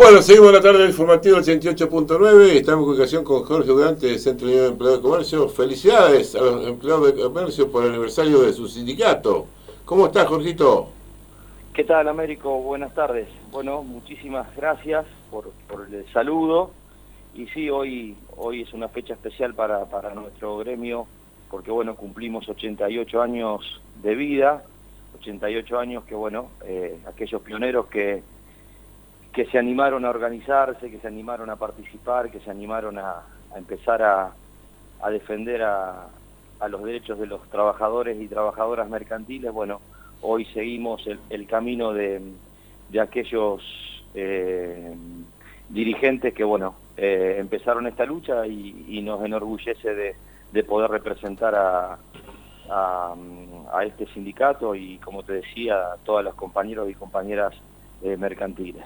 Bueno, seguimos la tarde del informativo 88.9. Estamos en comunicación con Jorge Durante, del Centro Unido de Empleados de Comercio. Felicidades a los empleados de comercio por el aniversario de su sindicato. ¿Cómo estás, Jorgito? ¿Qué tal, Américo? Buenas tardes. Bueno, muchísimas gracias por el saludo. Y sí, hoy es una fecha especial para nuestro gremio, porque bueno, cumplimos 88 años de vida, 88 años que bueno, aquellos pioneros que se animaron a organizarse, que se animaron a participar, que se animaron a empezar a defender a los derechos de los trabajadores y trabajadoras mercantiles. Bueno, hoy seguimos el camino de aquellos dirigentes que bueno, empezaron esta lucha y nos enorgullece de poder representar a este sindicato y, como te decía, a todos los compañeros y compañeras mercantiles.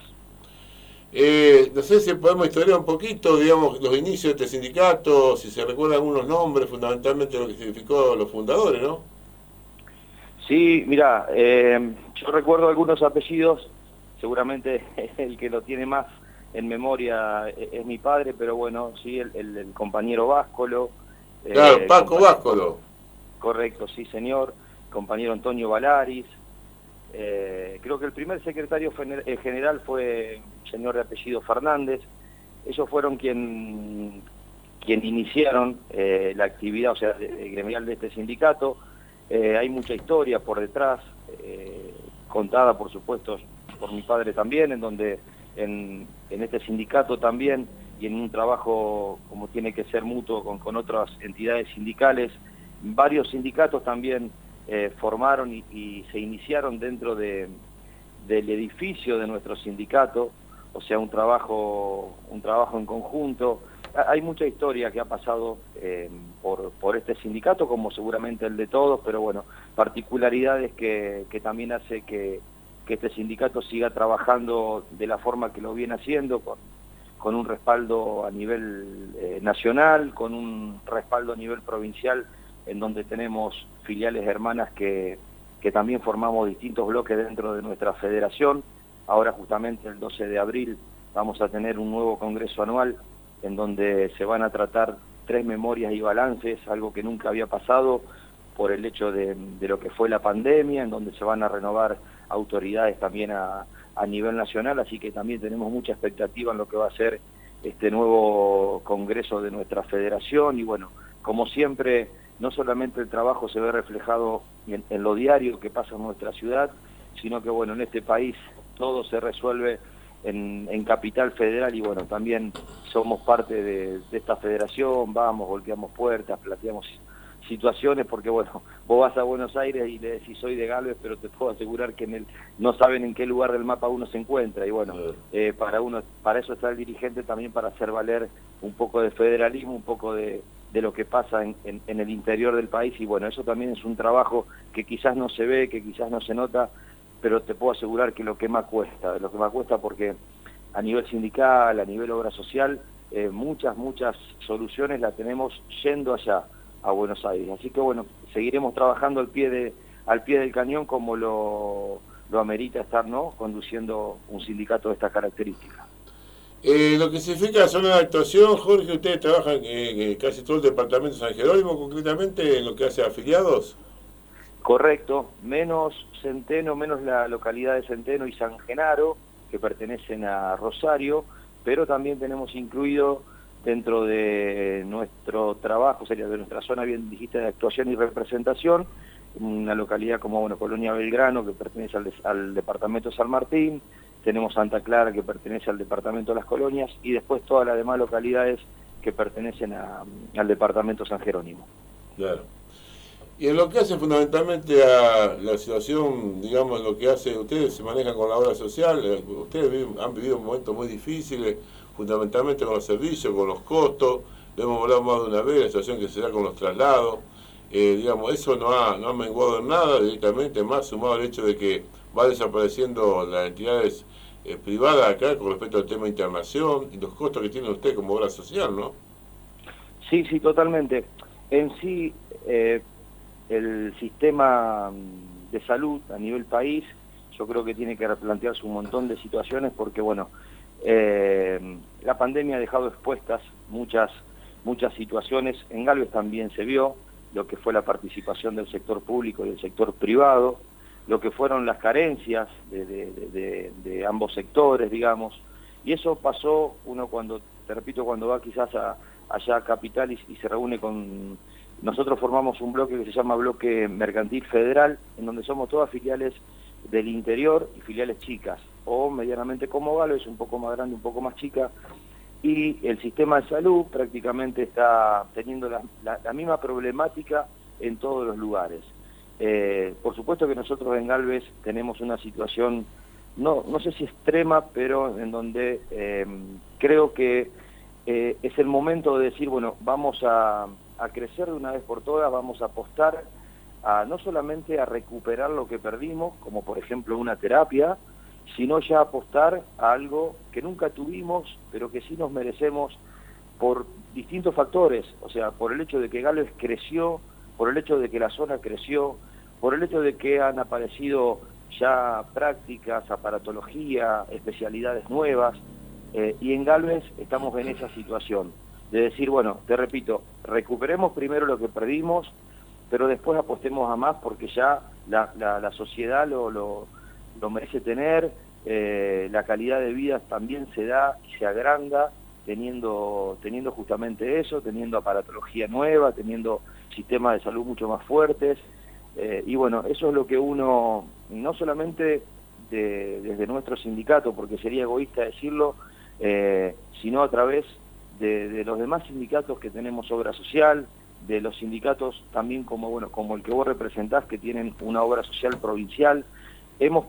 No sé si podemos historiar un poquito, digamos, los inicios de este sindicato, si se recuerdan algunos nombres, fundamentalmente lo que significó los fundadores, ¿no? Sí, mira, yo recuerdo algunos apellidos, seguramente el que lo tiene más en memoria es mi padre, pero bueno, sí, el compañero Báscolo. Claro, Paco Báscolo. Correcto, sí, señor. Compañero Antonio Valaris. Creo que el primer secretario general fue un señor de apellido Fernández. Ellos fueron quien iniciaron la actividad, o sea, gremial de este sindicato. Hay mucha historia por detrás, contada por supuesto por mi padre también, en donde en este sindicato también, y en un trabajo como tiene que ser mutuo con otras entidades sindicales, varios sindicatos también formaron y se iniciaron dentro del edificio de nuestro sindicato, o sea, un trabajo en conjunto. Hay mucha historia que ha pasado por este sindicato, como seguramente el de todos, pero bueno, particularidades que también hace que este sindicato siga trabajando de la forma que lo viene haciendo, con un respaldo a nivel nacional, con un respaldo a nivel provincial, en donde tenemos filiales hermanas que también formamos distintos bloques dentro de nuestra federación. Ahora justamente el 12 de abril vamos a tener un nuevo congreso anual en donde se van a tratar 3 memorias y balances, algo que nunca había pasado por el hecho de lo que fue la pandemia, en donde se van a renovar autoridades también a nivel nacional, así que también tenemos mucha expectativa en lo que va a ser este nuevo congreso de nuestra federación. Y bueno, como siempre, no solamente el trabajo se ve reflejado en lo diario que pasa en nuestra ciudad, sino que bueno, en este país todo se resuelve en Capital Federal, y bueno, también somos parte de esta federación, vamos, golpeamos puertas, planteamos situaciones, porque bueno, vos vas a Buenos Aires y le decís soy de Galvez, pero te puedo asegurar que no saben en qué lugar del mapa uno se encuentra, y bueno, para eso está el dirigente también, para hacer valer un poco de federalismo, un poco de lo que pasa en el interior del país. Y bueno, eso también es un trabajo que quizás no se ve, que quizás no se nota, pero te puedo asegurar que lo que más cuesta porque a nivel sindical, a nivel obra social, muchas soluciones las tenemos yendo allá a Buenos Aires. Así que bueno, seguiremos trabajando al pie del cañón, como lo amerita estar, ¿no?, conduciendo un sindicato de estas características. Lo que significa la zona de actuación, Jorge, ustedes trabajan casi todo el departamento de San Jerónimo, concretamente en lo que hace a afiliados. Correcto, menos Centeno, menos la localidad de Centeno y San Genaro, que pertenecen a Rosario, pero también tenemos incluido dentro de nuestro trabajo, sería de nuestra zona, bien dijiste, de actuación y representación, una localidad como bueno, Colonia Belgrano, que pertenece al departamento de San Martín. Tenemos Santa Clara, que pertenece al departamento de Las Colonias, y después todas las demás localidades que pertenecen al departamento San Jerónimo. Claro. Y en lo que hace fundamentalmente a la situación, digamos, lo que hace, ustedes se manejan con la obra social, ustedes han vivido momentos muy difíciles, fundamentalmente con los servicios, con los costos, lo hemos hablado más de una vez, la situación que se da con los traslados, digamos, eso no ha menguado en nada directamente, más sumado al hecho de que va desapareciendo las entidades privadas acá con respecto al tema de internación y los costos que tiene usted como obra social, ¿no? Sí, totalmente. En sí, el sistema de salud a nivel país, yo creo que tiene que replantearse un montón de situaciones, porque bueno, La pandemia ha dejado expuestas muchas situaciones. En Galvez también se vio lo que fue la participación del sector público y del sector privado, lo que fueron las carencias de ambos sectores, digamos, y eso pasó uno cuando, te repito, cuando va quizás allá a Capital y se reúne con... Nosotros formamos un bloque que se llama Bloque Mercantil Federal, en donde somos todas filiales del interior y filiales chicas, o medianamente como Galvez, un poco más grande, un poco más chica, y el sistema de salud prácticamente está teniendo la misma problemática en todos los lugares. Por supuesto que nosotros en Galvez tenemos una situación, no sé si extrema, pero en donde creo que es el momento de decir, bueno, vamos a crecer de una vez por todas, vamos a apostar no solamente a recuperar lo que perdimos, como por ejemplo una terapia, sino ya apostar a algo que nunca tuvimos, pero que sí nos merecemos por distintos factores, o sea, por el hecho de que Galvez creció, por el hecho de que la zona creció, por el hecho de que han aparecido ya prácticas, aparatología, especialidades nuevas, y en Galvez estamos en esa situación, de decir, bueno, te repito, recuperemos primero lo que perdimos, pero después apostemos a más porque ya la sociedad lo merece tener, la calidad de vida también se da y se agranda teniendo justamente eso, teniendo aparatología nueva, teniendo sistemas de salud mucho más fuertes, y bueno, eso es lo que uno, no solamente desde nuestro sindicato, porque sería egoísta decirlo, sino a través de los demás sindicatos que tenemos obra social, de los sindicatos también como el que vos representás, que tienen una obra social provincial. Hemos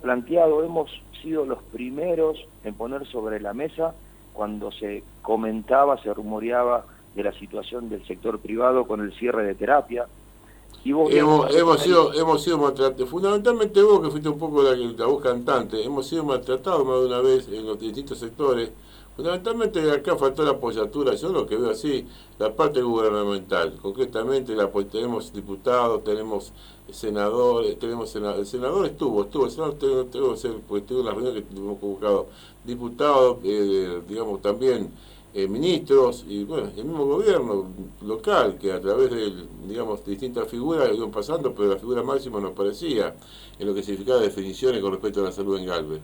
sido los primeros en poner sobre la mesa cuando se comentaba, se rumoreaba de la situación del sector privado con el cierre de terapia. Y vos hemos sido maltratados, fundamentalmente vos que fuiste un poco la voz cantante, hemos sido maltratados más de una vez en los distintos sectores. Fundamentalmente acá faltó la apoyatura, yo lo que veo así, la parte gubernamental. Concretamente tenemos diputados, tenemos senadores, el senador estuvo, el senador tengo que ser, porque tengo una reunión que hemos convocado, diputados, digamos también ministros y bueno, el mismo gobierno local que a través de, digamos, distintas figuras iban pasando, pero la figura máxima nos parecía en lo que significaba definiciones con respecto a la salud en Galvez.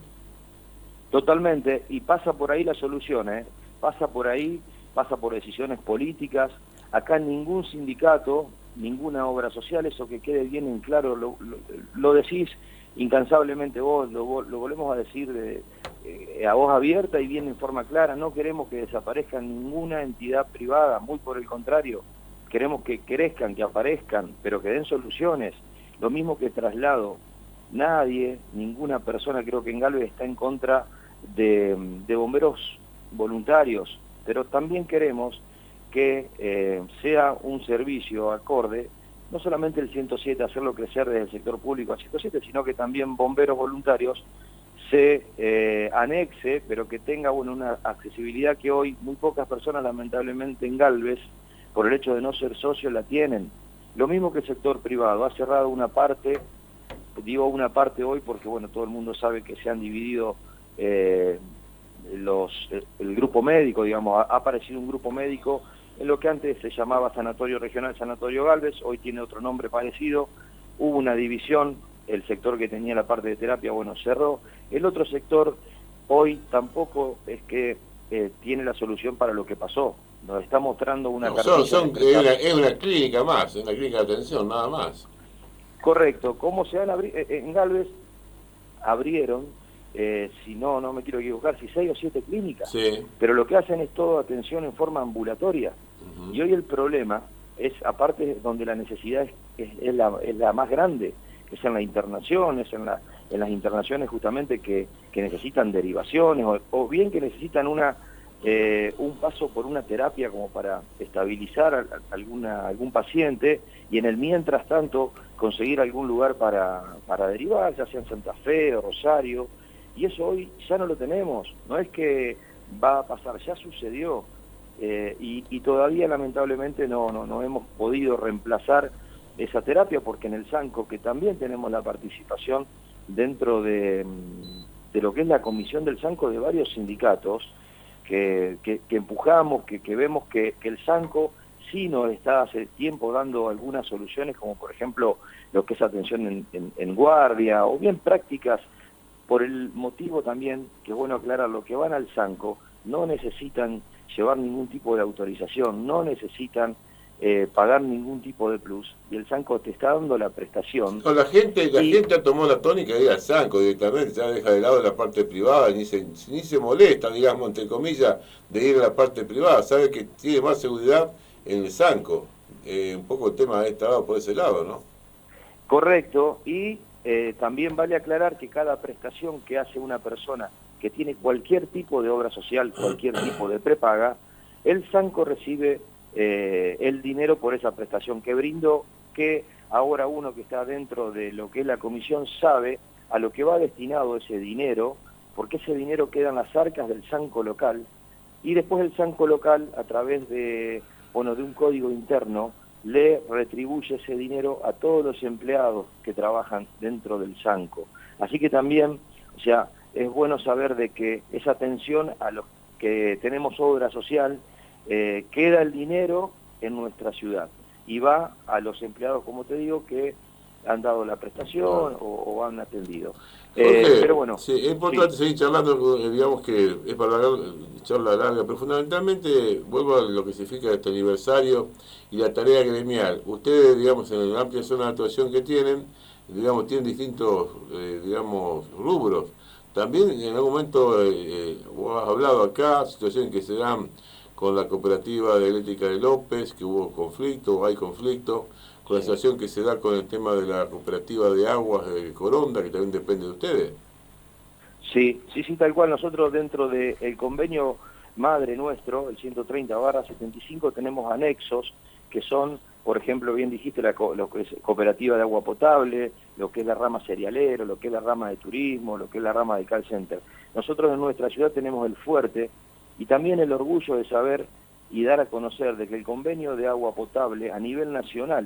Totalmente, y pasa por ahí la solución, pasa por ahí, pasa por decisiones políticas. Acá ningún sindicato, ninguna obra social, eso que quede bien en claro, lo decís incansablemente vos, lo volvemos a decir a voz abierta y bien en forma clara. No queremos que desaparezca ninguna entidad privada, muy por el contrario, queremos que crezcan, que aparezcan, pero que den soluciones. Lo mismo que traslado. Nadie, ninguna persona creo que en Galvez está en contra de bomberos voluntarios, pero también queremos que sea un servicio acorde, no solamente el 107, hacerlo crecer desde el sector público al 107, sino que también bomberos voluntarios se anexe, pero que tenga una accesibilidad que hoy muy pocas personas lamentablemente en Galvez, por el hecho de no ser socios, la tienen. Lo mismo que el sector privado, ha cerrado una parte, digo una parte hoy porque bueno, todo el mundo sabe que se han dividido el grupo médico, digamos, ha aparecido un grupo médico en lo que antes se llamaba Sanatorio Regional Sanatorio Galvez, hoy tiene otro nombre parecido, hubo una división, el sector que tenía la parte de terapia, bueno, cerró, el otro sector hoy tampoco es que tiene la solución para lo que pasó, nos está mostrando una cartilla. Es una clínica más, es una clínica de atención, nada más. Correcto, ¿cómo se han en Galvez abrieron, si no me quiero equivocar, si 6 o 7 clínicas, sí, pero lo que hacen es toda atención en forma ambulatoria, y hoy el problema es, aparte donde la necesidad es la más grande, es en las internaciones, en las internaciones justamente que necesitan derivaciones, o bien que necesitan un paso por una terapia como para estabilizar a algún paciente, y en el mientras tanto conseguir algún lugar para derivar, ya sea en Santa Fe o Rosario, y eso hoy ya no lo tenemos, no es que va a pasar, ya sucedió, y todavía lamentablemente no hemos podido reemplazar esa terapia, porque en el SANCO, que también tenemos la participación dentro de de lo que es la comisión del Sanco de varios sindicatos que empujamos, que vemos que el Sanco sí nos está hace tiempo dando algunas soluciones, como por ejemplo lo que es atención en guardia, o bien prácticas, por el motivo también, que es bueno aclarar, lo que van al Sanco no necesitan llevar ningún tipo de autorización, no necesitan pagar ningún tipo de plus, y el Sanco te está dando la prestación. No, la gente tomó la tónica de ir al Sanco directamente, ya deja de lado la parte privada, ni se molesta, digamos, entre comillas, de ir a la parte privada, sabe que tiene más seguridad en el Sanco. Un poco el tema está dado por ese lado, ¿no? Correcto, y también vale aclarar que cada prestación que hace una persona que tiene cualquier tipo de obra social, cualquier tipo de prepaga, el Sanco recibe el dinero por esa prestación que brindó, que ahora uno que está dentro de lo que es la comisión sabe a lo que va destinado ese dinero, porque ese dinero queda en las arcas del Sanco local, y después el Sanco local, a través de un código interno, le retribuye ese dinero a todos los empleados que trabajan dentro del Sanco. Así que también, o sea, es bueno saber de que esa atención a los que tenemos obra social, queda el dinero en nuestra ciudad y va a los empleados, como te digo, que han dado la prestación o han atendido. Pero bueno, sí, es importante seguir charlando, digamos que es para charla larga, pero fundamentalmente vuelvo a lo que significa este aniversario y la tarea gremial. Ustedes, digamos, en la amplia zona de actuación que tienen, digamos, tienen distintos, digamos, rubros. También en algún momento vos has hablado acá, situaciones que se dan con la cooperativa de eléctrica de López, que hubo conflicto, o hay conflicto, con la situación que se da con el tema de la cooperativa de aguas de Coronda, que también depende de ustedes. Sí, tal cual. Nosotros dentro del convenio madre nuestro, el 130/75, tenemos anexos que son, por ejemplo, bien dijiste, lo que es cooperativa de agua potable, lo que es la rama cerealero, lo que es la rama de turismo, lo que es la rama de call center. Nosotros en nuestra ciudad tenemos el fuerte y también el orgullo de saber y dar a conocer de que el convenio de agua potable a nivel nacional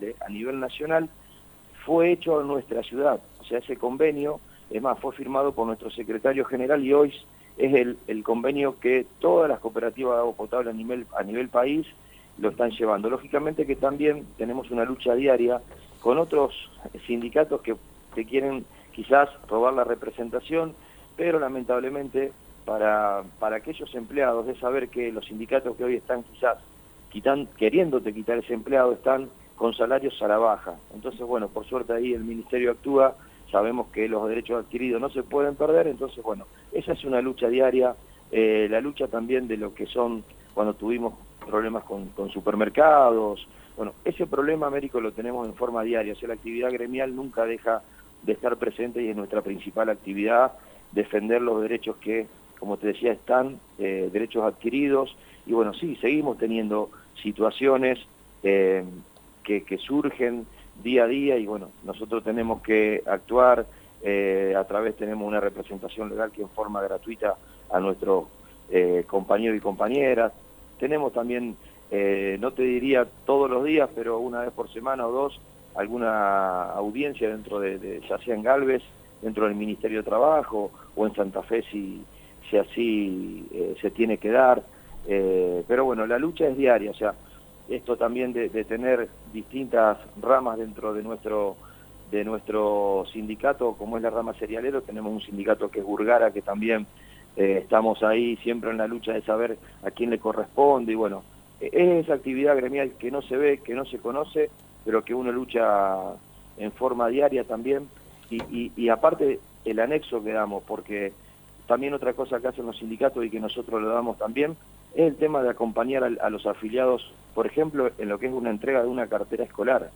fue hecho en nuestra ciudad. O sea, ese convenio, es más, fue firmado por nuestro secretario general y hoy es el convenio que todas las cooperativas de agua potable a nivel país lo están llevando. Lógicamente que también tenemos una lucha diaria con otros sindicatos que quieren quizás robar la representación, pero lamentablemente para aquellos empleados, de saber que los sindicatos que hoy están quizás queriéndote quitar ese empleado, están con salarios a la baja. Entonces, bueno, por suerte ahí el Ministerio actúa, sabemos que los derechos adquiridos no se pueden perder, entonces, bueno, esa es una lucha diaria, la lucha también de lo que son, cuando tuvimos problemas con supermercados, bueno, ese problema, Américo, lo tenemos en forma diaria, o sea, la actividad gremial nunca deja de estar presente y es nuestra principal actividad, defender los derechos que, como te decía, están, derechos adquiridos, y bueno, sí, seguimos teniendo situaciones que surgen día a día, y bueno, nosotros tenemos que actuar, tenemos una representación legal que en forma gratuita a nuestros compañeros y compañeras, tenemos también, no te diría todos los días, pero una vez por semana o dos, alguna audiencia dentro ya sea en Galvez, dentro del Ministerio de Trabajo, o en Santa Fe si así se tiene que dar, pero bueno, la lucha es diaria, o sea, esto también de tener distintas ramas dentro de nuestro sindicato, como es la rama cerealero, tenemos un sindicato que es Burgara, que también estamos ahí siempre en la lucha de saber a quién le corresponde, y bueno, es esa actividad gremial que no se ve, que no se conoce, pero que uno lucha en forma diaria también, y aparte el anexo que damos, porque también otra cosa que hacen los sindicatos y que nosotros lo damos también, es el tema de acompañar a los afiliados, por ejemplo, en lo que es una entrega de una cartera escolar.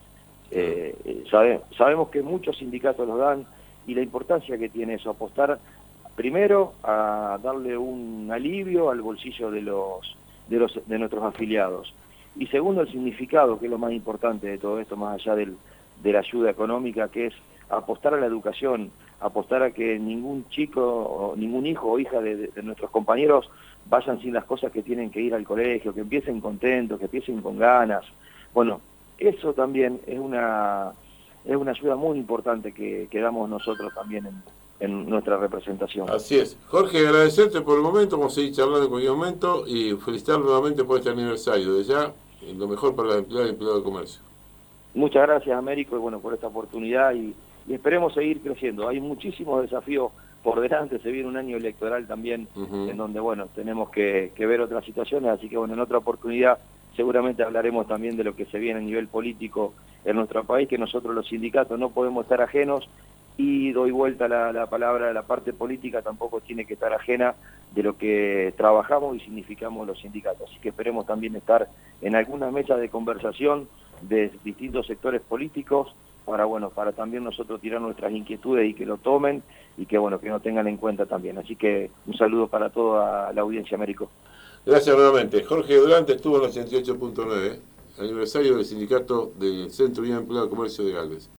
Sabemos que muchos sindicatos lo dan, y la importancia que tiene eso, apostar primero a darle un alivio al bolsillo de nuestros afiliados, y segundo, el significado, que es lo más importante de todo esto, más allá de la ayuda económica, que es apostar a la educación, apostar a que ningún chico, o ningún hijo o hija de nuestros compañeros vayan sin las cosas que tienen que ir al colegio, que empiecen contentos, que empiecen con ganas. Bueno, eso también es una ayuda muy importante que damos nosotros también en nuestra representación. Así es. Jorge, agradecerte por el momento, como seguir charlando en cualquier momento, y felicitar nuevamente por este aniversario. De ya, lo mejor para las empleadas y empleados de comercio. Muchas gracias, Américo, y bueno, por esta oportunidad y esperemos seguir creciendo. Hay muchísimos desafíos por delante, se viene un año electoral también, en donde, bueno, tenemos que ver otras situaciones, así que, bueno, en otra oportunidad seguramente hablaremos también de lo que se viene a nivel político en nuestro país, que nosotros los sindicatos no podemos estar ajenos, y doy vuelta la palabra, la parte política tampoco tiene que estar ajena de lo que trabajamos y significamos los sindicatos. Así que esperemos también estar en alguna mesa de conversación de distintos sectores políticos para, bueno, para también nosotros tirar nuestras inquietudes y que lo tomen y que, bueno, que nos tengan en cuenta también. Así que un saludo para toda la audiencia, Américo. Gracias nuevamente. Jorge Durante estuvo en el 88.9, aniversario del sindicato del Centro Unión de Empleados de Comercio de Galvez.